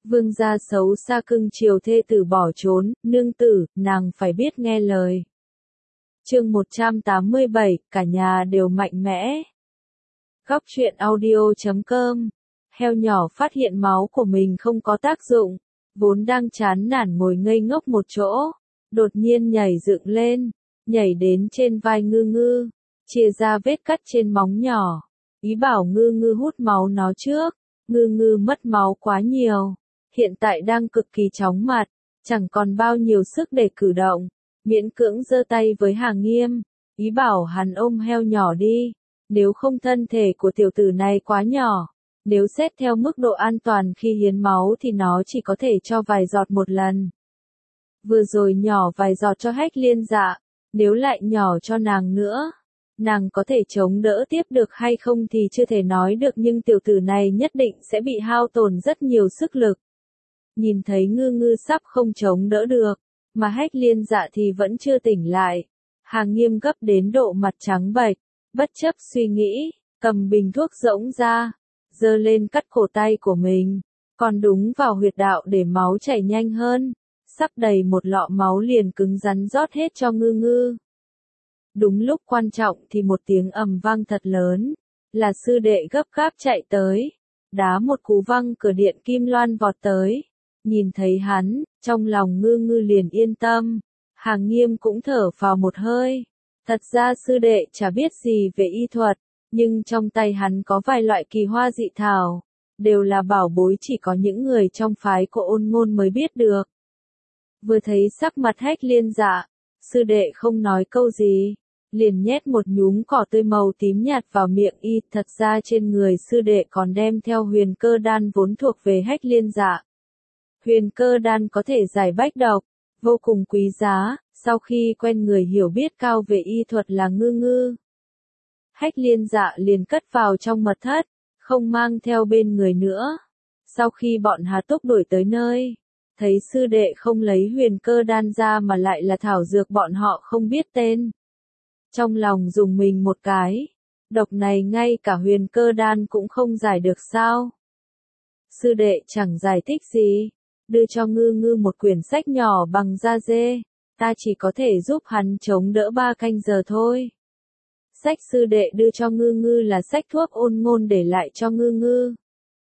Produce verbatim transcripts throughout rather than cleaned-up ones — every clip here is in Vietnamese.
Vương gia xấu xa cưng chiều thê tử bỏ trốn, nương tử, nàng phải biết nghe lời. Chương một trăm tám mươi bảy, cả nhà đều mạnh mẽ. Góc truyện audio chấm com. Heo nhỏ phát hiện máu của mình không có tác dụng, vốn đang chán nản ngồi ngây ngốc một chỗ, đột nhiên nhảy dựng lên, nhảy đến trên vai Ngư Ngư, chia ra vết cắt trên móng nhỏ, ý bảo Ngư Ngư hút máu nó trước. Ngư Ngư mất máu quá nhiều, hiện tại đang cực kỳ chóng mặt, chẳng còn bao nhiêu sức để cử động, miễn cưỡng giơ tay với Hàng Nghiêm, ý bảo hắn ôm heo nhỏ đi, nếu không thân thể của tiểu tử này quá nhỏ, nếu xét theo mức độ an toàn khi hiến máu thì nó chỉ có thể cho vài giọt một lần. Vừa rồi nhỏ vài giọt cho Hách Liên Dạ, nếu lại nhỏ cho nàng nữa, nàng có thể chống đỡ tiếp được hay không thì chưa thể nói được, nhưng tiểu tử này nhất định sẽ bị hao tổn rất nhiều sức lực. Nhìn thấy Ngư Ngư sắp không chống đỡ được, mà Hách Liên Dạ thì vẫn chưa tỉnh lại, Hàng Nghiêm gấp đến độ mặt trắng bệch, bất chấp suy nghĩ, cầm bình thuốc rỗng ra, giơ lên cắt cổ tay của mình, còn đúng vào huyệt đạo để máu chảy nhanh hơn, sắp đầy một lọ máu liền cứng rắn rót hết cho Ngư Ngư. Đúng lúc quan trọng thì một tiếng ầm vang thật lớn, là sư đệ gấp gáp chạy tới, đá một cú văng cửa điện kim loan vọt tới, nhìn thấy hắn, trong lòng Ngư Ngư liền yên tâm, Hàng Nghiêm cũng thở phào một hơi, thật ra sư đệ chả biết gì về y thuật, nhưng trong tay hắn có vài loại kỳ hoa dị thảo, đều là bảo bối chỉ có những người trong phái của Ôn Ngôn mới biết được. Vừa thấy sắc mặt Hách Liên Dạ, sư đệ không nói câu gì, liền nhét một nhúm cỏ tươi màu tím nhạt vào miệng y, thật ra trên người sư đệ còn đem theo huyền cơ đan vốn thuộc về Hách Liên Dạ. Huyền cơ đan có thể giải bách độc, vô cùng quý giá, sau khi quen người hiểu biết cao về y thuật là Ngư Ngư, Hách Liên Dạ liền cất vào trong mật thất, không mang theo bên người nữa. Sau khi bọn Hà Túc đuổi tới nơi, thấy sư đệ không lấy huyền cơ đan ra mà lại là thảo dược bọn họ không biết tên. Trong lòng dùng mình một cái, độc này ngay cả huyền cơ đan cũng không giải được sao? Sư đệ chẳng giải thích gì, đưa cho Ngư Ngư một quyển sách nhỏ bằng da dê, ta chỉ có thể giúp hắn chống đỡ ba canh giờ thôi. Sách sư đệ đưa cho Ngư Ngư là sách thuốc Ôn Ngôn để lại cho Ngư Ngư.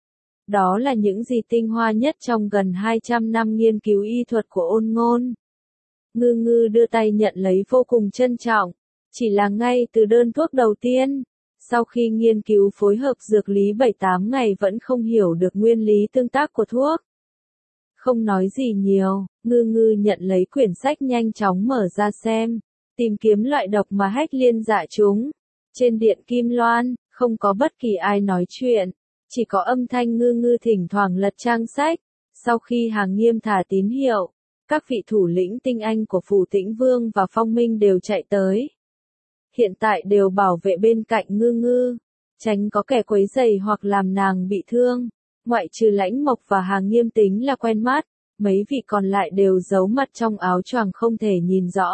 Đó là những gì tinh hoa nhất trong gần hai trăm năm nghiên cứu y thuật của Ôn Ngôn. Ngư Ngư đưa tay nhận lấy vô cùng trân trọng, chỉ là ngay từ đơn thuốc đầu tiên, sau khi nghiên cứu phối hợp dược lý bảy tám ngày vẫn không hiểu được nguyên lý tương tác của thuốc. Không nói gì nhiều, Ngư Ngư nhận lấy quyển sách nhanh chóng mở ra xem, tìm kiếm loại độc mà Hách Liên Dạ trúng. Trên điện kim loan, không có bất kỳ ai nói chuyện, chỉ có âm thanh Ngư Ngư thỉnh thoảng lật trang sách. Sau khi Hàng Nghiêm thả tín hiệu, các vị thủ lĩnh tinh anh của Phù Tĩnh Vương và Phong Minh đều chạy tới. Hiện tại đều bảo vệ bên cạnh Ngư Ngư, tránh có kẻ quấy rầy hoặc làm nàng bị thương. Ngoại trừ Lãnh Mộc và Hàng Nghiêm tính là quen mắt, mấy vị còn lại đều giấu mặt trong áo choàng không thể nhìn rõ.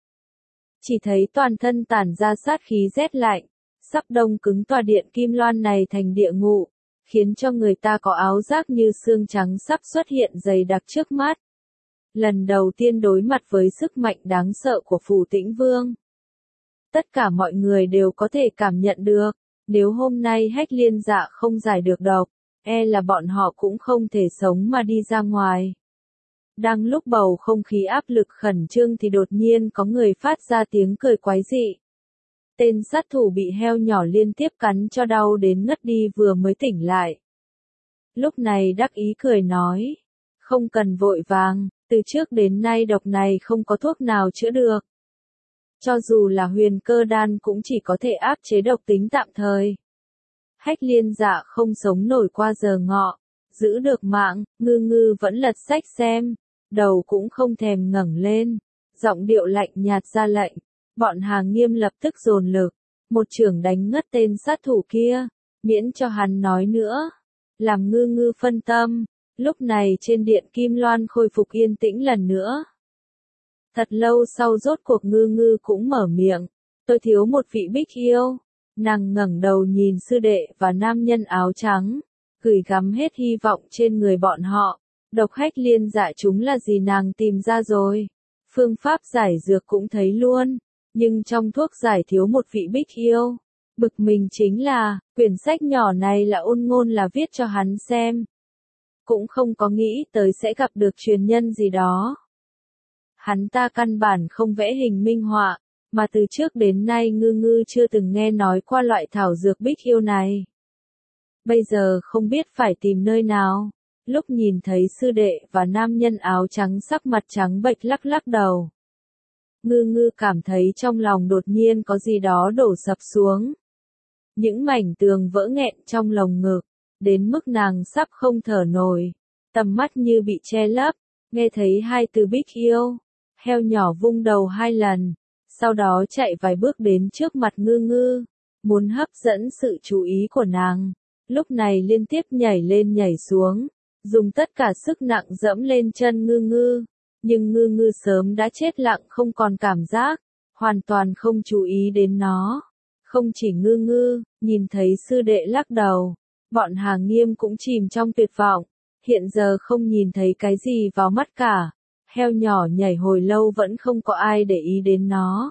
Chỉ thấy toàn thân tản ra sát khí rét lạnh, sắp đông cứng tòa điện kim loan này thành địa ngục, khiến cho người ta có áo giáp như xương trắng sắp xuất hiện dày đặc trước mắt. Lần đầu tiên đối mặt với sức mạnh đáng sợ của Phù Tĩnh Vương. Tất cả mọi người đều có thể cảm nhận được, nếu hôm nay Hách Liên Dạ không giải được độc, e là bọn họ cũng không thể sống mà đi ra ngoài. Đang lúc bầu không khí áp lực khẩn trương thì đột nhiên có người phát ra tiếng cười quái dị. Tên sát thủ bị heo nhỏ liên tiếp cắn cho đau đến ngất đi vừa mới tỉnh lại. Lúc này đắc ý cười nói, không cần vội vàng, từ trước đến nay độc này không có thuốc nào chữa được. Cho dù là huyền cơ đan cũng chỉ có thể áp chế độc tính tạm thời. Hách Liên Dạ không sống nổi qua giờ ngọ, giữ được mạng, Ngư Ngư vẫn lật sách xem, đầu cũng không thèm ngẩng lên, giọng điệu lạnh nhạt ra lệnh, bọn Hàng Nghiêm lập tức dồn lực, một chưởng đánh ngất tên sát thủ kia, miễn cho hắn nói nữa, làm Ngư Ngư phân tâm. Lúc này trên điện kim loan khôi phục yên tĩnh lần nữa. Thật lâu sau rốt cuộc Ngư Ngư cũng mở miệng, tôi thiếu một vị bích yêu. Nàng ngẩng đầu nhìn sư đệ và nam nhân áo trắng, gửi gắm hết hy vọng trên người bọn họ, Độc hách liên dạ chúng là gì nàng tìm ra rồi. Phương pháp giải dược cũng thấy luôn. Nhưng trong thuốc giải thiếu một vị bích yêu. Bực mình chính là, quyển sách nhỏ này là ôn ngôn là viết cho hắn xem. Cũng không có nghĩ tới sẽ gặp được truyền nhân gì đó. Hắn ta căn bản không vẽ hình minh họa, mà từ trước đến nay ngư ngư chưa từng nghe nói qua loại thảo dược bích yêu này. Bây giờ không biết phải tìm nơi nào. Lúc nhìn thấy sư đệ và nam nhân áo trắng sắc mặt trắng bệch lắc lắc đầu. Ngư ngư cảm thấy trong lòng đột nhiên có gì đó đổ sập xuống. Những mảnh tường vỡ nghẹn trong lồng ngực, đến mức nàng sắp không thở nổi. Tầm mắt như bị che lấp, nghe thấy hai từ bích yêu. Heo nhỏ vung đầu hai lần, sau đó chạy vài bước đến trước mặt ngư ngư, muốn hấp dẫn sự chú ý của nàng. Lúc này liên tiếp nhảy lên nhảy xuống, dùng tất cả sức nặng dẫm lên chân ngư ngư. Nhưng ngư ngư sớm đã chết lặng không còn cảm giác, hoàn toàn không chú ý đến nó. Không chỉ ngư ngư, nhìn thấy sư đệ lắc đầu, bọn Hà Nghiêm cũng chìm trong tuyệt vọng, hiện giờ không nhìn thấy cái gì vào mắt cả. Heo nhỏ nhảy hồi lâu vẫn không có ai để ý đến nó.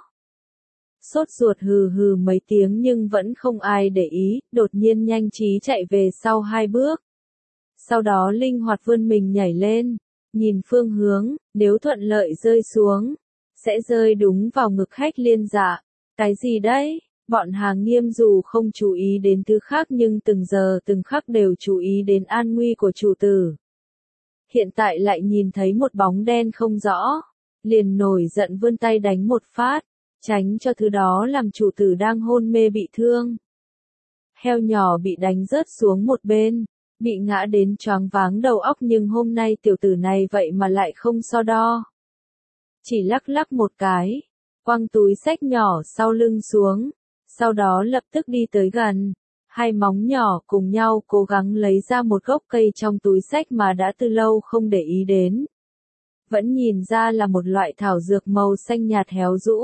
Sốt ruột hừ hừ mấy tiếng nhưng vẫn không ai để ý, đột nhiên nhanh trí chạy về sau hai bước. Sau đó linh hoạt vươn mình nhảy lên, nhìn phương hướng, nếu thuận lợi rơi xuống, sẽ rơi đúng vào ngực hách liên dạ. Cái gì đấy? Bọn Hà Nghiêm dù không chú ý đến thứ khác nhưng từng giờ từng khắc đều chú ý đến an nguy của chủ tử. Hiện tại lại nhìn thấy một bóng đen không rõ, liền nổi giận vươn tay đánh một phát, tránh cho thứ đó làm chủ tử đang hôn mê bị thương. Heo nhỏ bị đánh rớt xuống một bên, bị ngã đến choáng váng đầu óc nhưng hôm nay tiểu tử này vậy mà lại không so đo. Chỉ lắc lắc một cái, quăng túi xách nhỏ sau lưng xuống, sau đó lập tức đi tới gần. Hai móng nhỏ cùng nhau cố gắng lấy ra một gốc cây trong túi xách mà đã từ lâu không để ý đến. Vẫn nhìn ra là một loại thảo dược màu xanh nhạt héo rũ.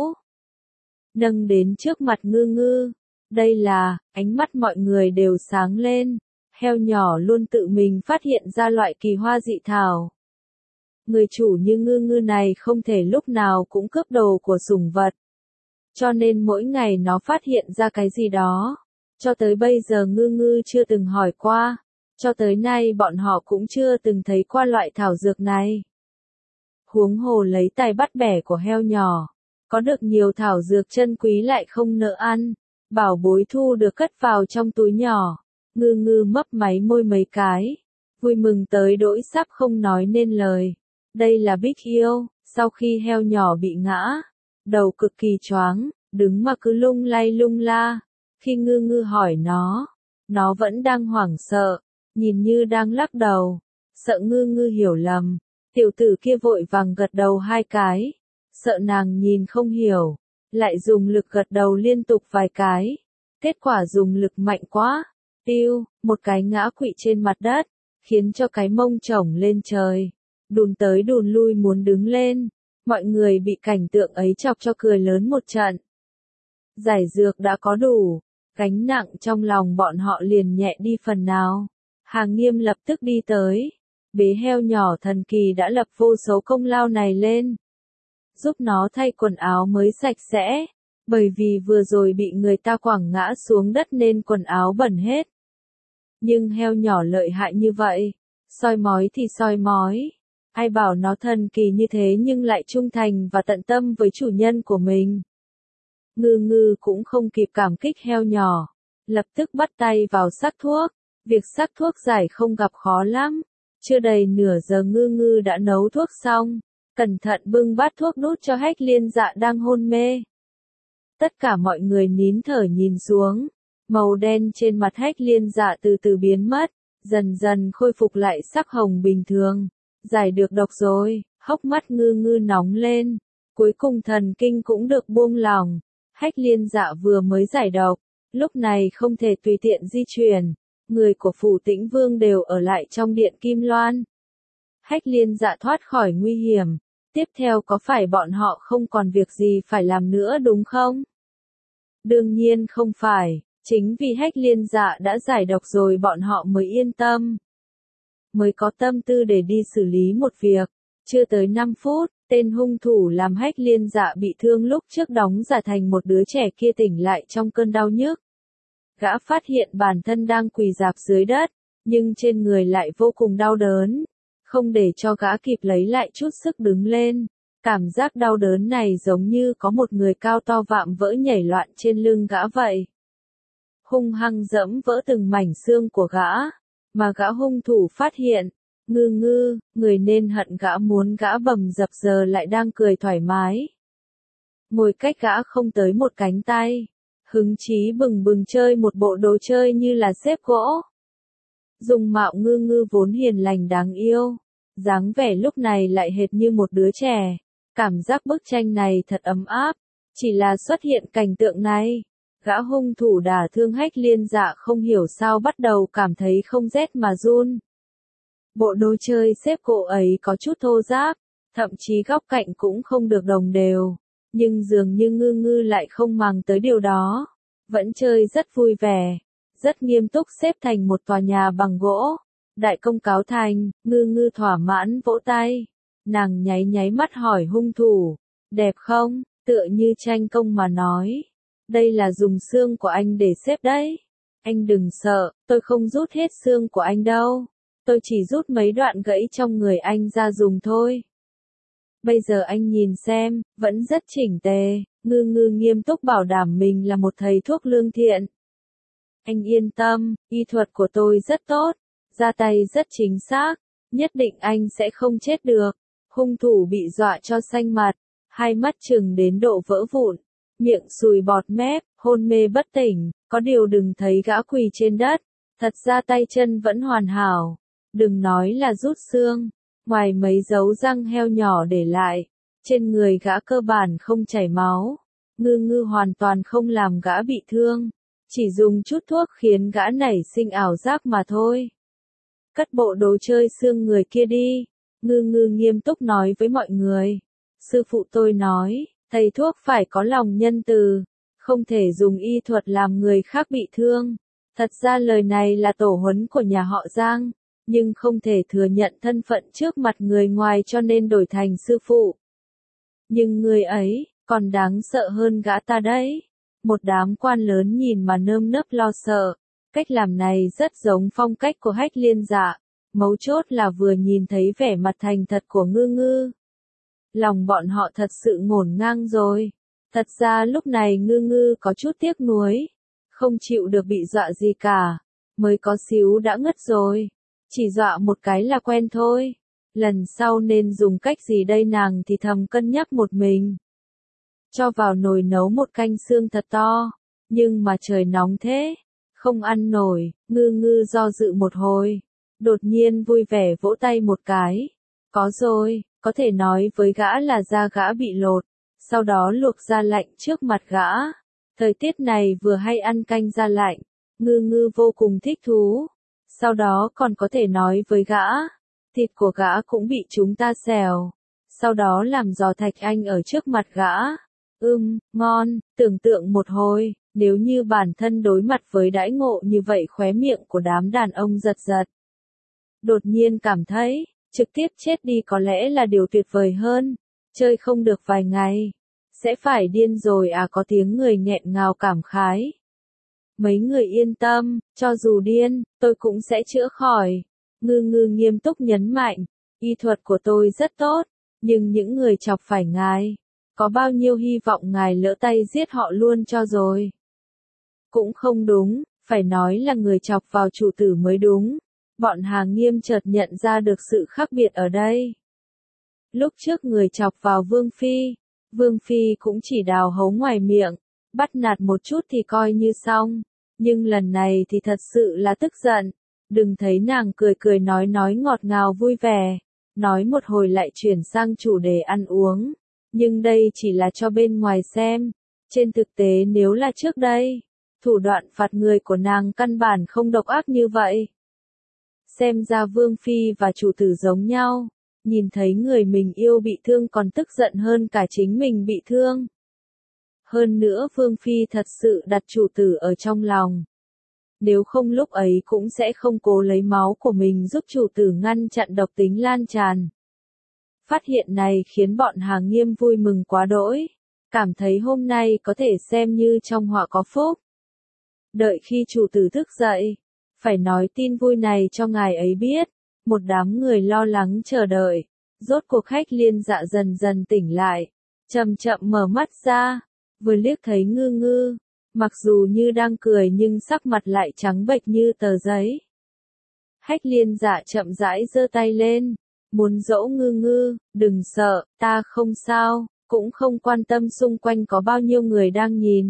Nâng đến trước mặt ngư ngư. Đây là, ánh mắt mọi người đều sáng lên. Heo nhỏ luôn tự mình phát hiện ra loại kỳ hoa dị thảo. Người chủ như ngư ngư này không thể lúc nào cũng cướp đồ của sủng vật. Cho nên mỗi ngày nó phát hiện ra cái gì đó. Cho tới bây giờ ngư ngư chưa từng hỏi qua, cho tới nay bọn họ cũng chưa từng thấy qua loại thảo dược này. Huống hồ lấy tài bắt bẻ của heo nhỏ, có được nhiều thảo dược chân quý lại không nỡ ăn, bảo bối thu được cất vào trong túi nhỏ, ngư ngư mấp máy môi mấy cái, vui mừng tới đỗi sắp không nói nên lời. Đây là bích yêu, sau khi heo nhỏ bị ngã, đầu cực kỳ choáng, đứng mà cứ lung lay lung la. Khi ngư ngư hỏi nó, nó vẫn đang hoảng sợ, nhìn như đang lắc đầu, sợ ngư ngư hiểu lầm. Tiểu tử kia vội vàng gật đầu hai cái, sợ nàng nhìn không hiểu, lại dùng lực gật đầu liên tục vài cái. Kết quả dùng lực mạnh quá, tiêu, một cái ngã quỵ trên mặt đất, khiến cho cái mông chổng lên trời, đùn tới đùn lui muốn đứng lên. Mọi người bị cảnh tượng ấy chọc cho cười lớn một trận. Giải dược đã có đủ. Gánh nặng trong lòng bọn họ liền nhẹ đi phần nào. Hà Nghiêm lập tức đi tới. Bế heo nhỏ thần kỳ đã lập vô số công lao này lên. Giúp nó thay quần áo mới sạch sẽ. Bởi vì vừa rồi bị người ta quẳng ngã xuống đất nên quần áo bẩn hết. Nhưng heo nhỏ lợi hại như vậy. Soi mói thì soi mói. Ai bảo nó thần kỳ như thế nhưng lại trung thành và tận tâm với chủ nhân của mình. Ngư ngư cũng không kịp cảm kích heo nhỏ, lập tức bắt tay vào sắc thuốc. Việc sắc thuốc giải không gặp khó lắm. Chưa đầy nửa giờ ngư ngư đã nấu thuốc xong, cẩn thận bưng bát thuốc đút cho hách liên dạ đang hôn mê. Tất cả mọi người nín thở nhìn xuống, màu đen trên mặt hách liên dạ từ từ biến mất, dần dần khôi phục lại sắc hồng bình thường. Giải được độc rồi, hốc mắt ngư ngư nóng lên, cuối cùng thần kinh cũng được buông lỏng. Hách liên dạ vừa mới giải độc, lúc này không thể tùy tiện di chuyển, người của phủ Tĩnh Vương đều ở lại trong điện Kim Loan. Hách liên dạ thoát khỏi nguy hiểm, tiếp theo có phải bọn họ không còn việc gì phải làm nữa đúng không? Đương nhiên không phải, chính vì hách liên dạ đã giải độc rồi bọn họ mới yên tâm. mới có tâm tư để đi xử lý một việc. Chưa tới năm phút, tên hung thủ làm Hách Liên Dạ bị thương lúc trước đóng giả thành một đứa trẻ kia tỉnh lại trong cơn đau nhức. Gã phát hiện bản thân đang quỳ rạp dưới đất, nhưng trên người lại vô cùng đau đớn. Không để cho gã kịp lấy lại chút sức đứng lên. Cảm giác đau đớn này giống như có một người cao to vạm vỡ nhảy loạn trên lưng gã vậy. Hung hăng dẫm vỡ từng mảnh xương của gã, mà gã hung thủ phát hiện. Ngư ngư, người nên hận gã muốn gã bầm dập giờ lại đang cười thoải mái. Ngồi cách gã không tới một cánh tay. Hứng chí bừng bừng chơi một bộ đồ chơi như là xếp gỗ. Dung mạo ngư ngư vốn hiền lành đáng yêu. Dáng vẻ lúc này lại hệt như một đứa trẻ. Cảm giác bức tranh này thật ấm áp. Chỉ là xuất hiện cảnh tượng này. Gã hung thủ đả thương Hách Liên Dạ không hiểu sao bắt đầu cảm thấy không rét mà run. Bộ đồ chơi xếp gỗ ấy có chút thô ráp, thậm chí góc cạnh cũng không được đồng đều. Nhưng dường như ngư ngư lại không màng tới điều đó. Vẫn chơi rất vui vẻ, rất nghiêm túc xếp thành một tòa nhà bằng gỗ. Đại công cáo thành, ngư ngư thỏa mãn vỗ tay. Nàng nháy nháy mắt hỏi hung thủ, đẹp không, tựa như tranh công mà nói. Đây là dùng xương của anh để xếp đấy. Anh đừng sợ, tôi không rút hết xương của anh đâu. Tôi chỉ rút mấy đoạn gãy trong người anh ra dùng thôi. Bây giờ anh nhìn xem, vẫn rất chỉnh tề. Ngư ngư nghiêm túc bảo đảm mình là một thầy thuốc lương thiện. Anh yên tâm, y thuật của tôi rất tốt, ra tay rất chính xác, nhất định anh sẽ không chết được. Hung thủ bị dọa cho xanh mặt, hai mắt trừng đến độ vỡ vụn, miệng sùi bọt mép, hôn mê bất tỉnh, có điều đừng thấy gã quỳ trên đất, thật ra tay chân vẫn hoàn hảo, đừng nói là rút xương, ngoài mấy dấu răng heo nhỏ để lại, trên người gã cơ bản không chảy máu, ngư ngư hoàn toàn không làm gã bị thương, chỉ dùng chút thuốc khiến gã nảy sinh ảo giác mà thôi. Cất bộ đồ chơi xương người kia đi, ngư ngư nghiêm túc nói với mọi người. Sư phụ tôi nói, thầy thuốc phải có lòng nhân từ, không thể dùng y thuật làm người khác bị thương. Thật ra lời này là tổ huấn của nhà họ Giang, nhưng không thể thừa nhận thân phận trước mặt người ngoài cho nên đổi thành sư phụ. Nhưng người ấy, còn đáng sợ hơn gã ta đấy. Một đám quan lớn nhìn mà nơm nớp lo sợ. Cách làm này rất giống phong cách của Hách Liên Dạ. Mấu chốt là vừa nhìn thấy vẻ mặt thành thật của ngư ngư. Lòng bọn họ thật sự ngổn ngang rồi. Thật ra lúc này ngư ngư có chút tiếc nuối. Không chịu được bị dọa gì cả. Mới có xíu đã ngất rồi. Chỉ dọa một cái là quen thôi. Lần sau nên dùng cách gì đây nàng thì thầm cân nhắc một mình. Cho vào nồi nấu một canh xương thật to. Nhưng mà trời nóng thế. Không ăn nổi, ngư ngư do dự một hồi. Đột nhiên vui vẻ vỗ tay một cái. Có rồi, có thể nói với gã là da gã bị lột. Sau đó luộc da lạnh trước mặt gã. Thời tiết này vừa hay ăn canh da lạnh. Ngư ngư vô cùng thích thú. Sau đó còn có thể nói với gã. Thịt của gã cũng bị chúng ta xèo. Sau đó làm giò thạch anh ở trước mặt gã. Ưm, ngon, tưởng tượng một hồi. Nếu như bản thân đối mặt với đãi ngộ như vậy khóe miệng của đám đàn ông giật giật. Đột nhiên cảm thấy, trực tiếp chết đi có lẽ là điều tuyệt vời hơn. Chơi không được vài ngày. Sẽ phải điên rồi à, có tiếng người nghẹn ngào cảm khái. Mấy người yên tâm, cho dù điên, tôi cũng sẽ chữa khỏi. Ngư ngư nghiêm túc nhấn mạnh, y thuật của tôi rất tốt, nhưng những người chọc phải ngài, có bao nhiêu hy vọng ngài lỡ tay giết họ luôn cho rồi. Cũng không đúng, phải nói là người chọc vào chủ tử mới đúng. Bọn Hà Nghiêm chợt nhận ra được sự khác biệt ở đây. Lúc trước người chọc vào Vương Phi, Vương Phi cũng chỉ đào hấu ngoài miệng, bắt nạt một chút thì coi như xong. Nhưng lần này thì thật sự là tức giận. Đừng thấy nàng cười cười nói nói ngọt ngào vui vẻ. Nói một hồi lại chuyển sang chủ đề ăn uống. Nhưng đây chỉ là cho bên ngoài xem. Trên thực tế nếu là trước đây, thủ đoạn phạt người của nàng căn bản không độc ác như vậy. Xem ra Vương Phi và chủ tử giống nhau. Nhìn thấy người mình yêu bị thương còn tức giận hơn cả chính mình bị thương. Hơn nữa Vương Phi thật sự đặt chủ tử ở trong lòng. nếu không lúc ấy cũng sẽ không cố lấy máu của mình giúp chủ tử ngăn chặn độc tính lan tràn. Phát hiện này khiến bọn Hà Nghiêm vui mừng quá đỗi, cảm thấy hôm nay có thể xem như trong họa có phúc. Đợi khi chủ tử thức dậy, phải nói tin vui này cho ngài ấy biết, một đám người lo lắng chờ đợi, rốt cuộc Hách Liên Dạ dần dần tỉnh lại, chậm chậm mở mắt ra, vừa liếc thấy Ngư Ngư, mặc dù như đang cười nhưng sắc mặt lại trắng bệch như tờ giấy. Hách Liên Dạ chậm rãi giơ tay lên, muốn dỗ Ngư Ngư, đừng sợ, ta không sao, cũng không quan tâm xung quanh có bao nhiêu người đang nhìn.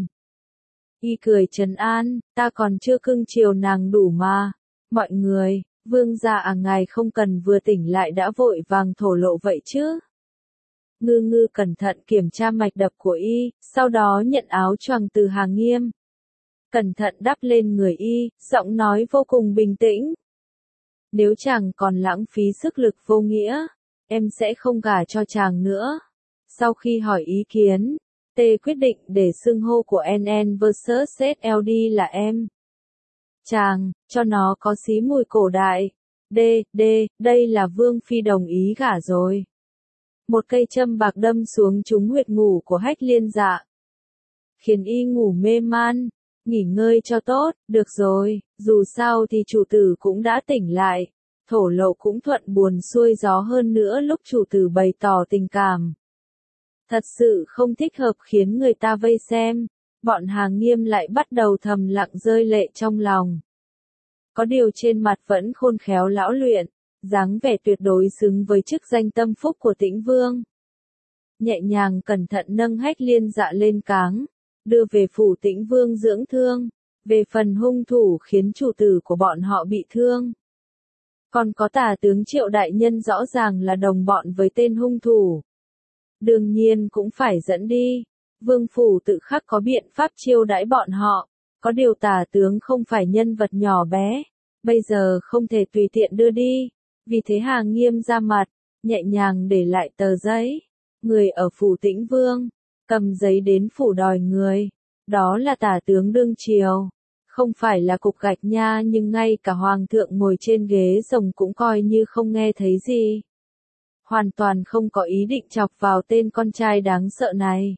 Y cười trấn an, ta còn chưa cưng chiều nàng đủ mà. Mọi người, vương gia à, ngài không cần vừa tỉnh lại đã vội vàng thổ lộ vậy chứ. Ngư Ngư cẩn thận kiểm tra mạch đập của y, sau đó nhận áo choàng từ Hà Nghiêm. Cẩn thận đắp lên người y, giọng nói vô cùng bình tĩnh. Nếu chàng còn lãng phí sức lực vô nghĩa, em sẽ không gả cho chàng nữa. Sau khi hỏi ý kiến, T quyết định để xưng hô của en en versus ét lờ đê là em. Chàng, cho nó có xí mùi cổ đại. D, D, đây là Vương Phi đồng ý gả rồi. Một cây châm bạc đâm xuống trúng huyệt ngủ của Hách Liên Dạ, khiến y ngủ mê man. Nghỉ ngơi cho tốt, được rồi, dù sao thì chủ tử cũng đã tỉnh lại. Thổ lộ cũng thuận buồm xuôi gió hơn nữa lúc chủ tử bày tỏ tình cảm. Thật sự không thích hợp khiến người ta vây xem, bọn Hà Nghiêm lại bắt đầu thầm lặng rơi lệ trong lòng. Có điều trên mặt vẫn khôn khéo lão luyện, dáng vẻ tuyệt đối xứng với chức danh tâm phúc của Tĩnh Vương. Nhẹ nhàng cẩn thận nâng Hách Liên Dạ lên cáng, đưa về phủ Tĩnh Vương dưỡng thương. Về phần hung thủ khiến chủ tử của bọn họ bị thương, còn có tả tướng Triệu đại nhân rõ ràng là đồng bọn với tên hung thủ, đương nhiên cũng phải dẫn đi. Vương phủ tự khắc có biện pháp chiêu đãi bọn họ, có điều tả tướng không phải nhân vật nhỏ bé, bây giờ không thể tùy tiện đưa đi, vì thế Hà Nghiêm ra mặt, nhẹ nhàng để lại tờ giấy. Người ở phủ Tĩnh Vương cầm giấy đến phủ đòi người, đó là tả tướng đương triều, không phải là cục gạch nha, nhưng ngay cả hoàng thượng ngồi trên ghế rồng cũng coi như không nghe thấy gì. Hoàn toàn không có ý định chọc vào tên con trai đáng sợ này.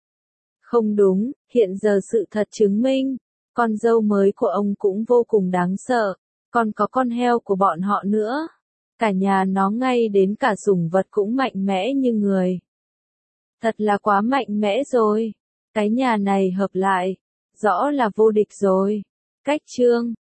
Không đúng, hiện giờ sự thật chứng minh, con dâu mới của ông cũng vô cùng đáng sợ, còn có con heo của bọn họ nữa. Cả nhà nó ngay đến cả sủng vật cũng mạnh mẽ như người. Thật là quá mạnh mẽ rồi. Cái nhà này hợp lại, rõ là vô địch rồi. Cách chương